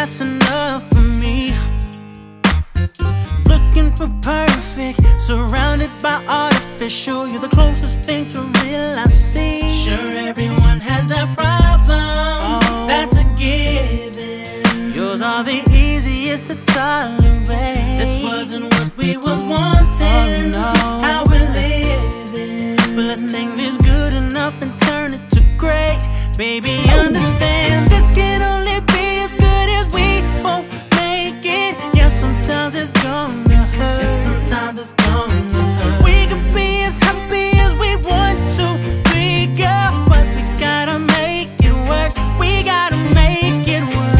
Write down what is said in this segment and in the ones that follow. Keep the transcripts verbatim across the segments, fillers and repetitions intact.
that's enough for me. Looking for perfect, surrounded by artificial. You're the closest thing to real I see. Sure, everyone has their problems, oh, that's a given. Yours are the easiest to tolerate. This wasn't what we was wanting, oh, no. How we're living. But let's take this good enough and turn it to great. Baby, understand, this can only be as good as we both make it. Yeah, sometimes it's gonna hurt. And sometimes it's gonna hurt. We could be as happy as we want to be, girl, but we gotta make it work. We gotta make it work.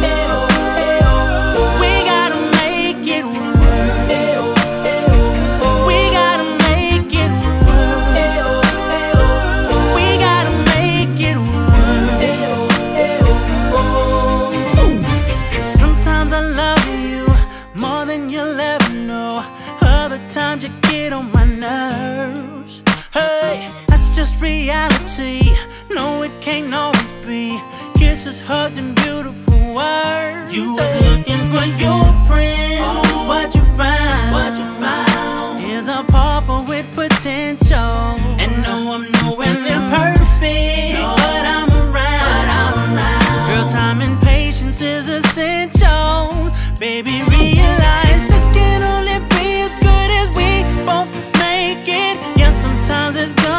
We gotta make it work. We gotta make it work. We gotta make it work. Sometimes I love you more than you'll ever know. Other times you get on my nerves. Hey, that's just reality. No, it can't always be. Kisses, hugs, and beautiful words. You was looking for your prince. Oh, what you found? What you found is a pauper with potential. And no, I'm nowhere near perfect, no, but I'm around. But I'm around. Girl, time and patience is essential. Baby, realize this can only be as good as we both make it. Yeah, sometimes it's gonna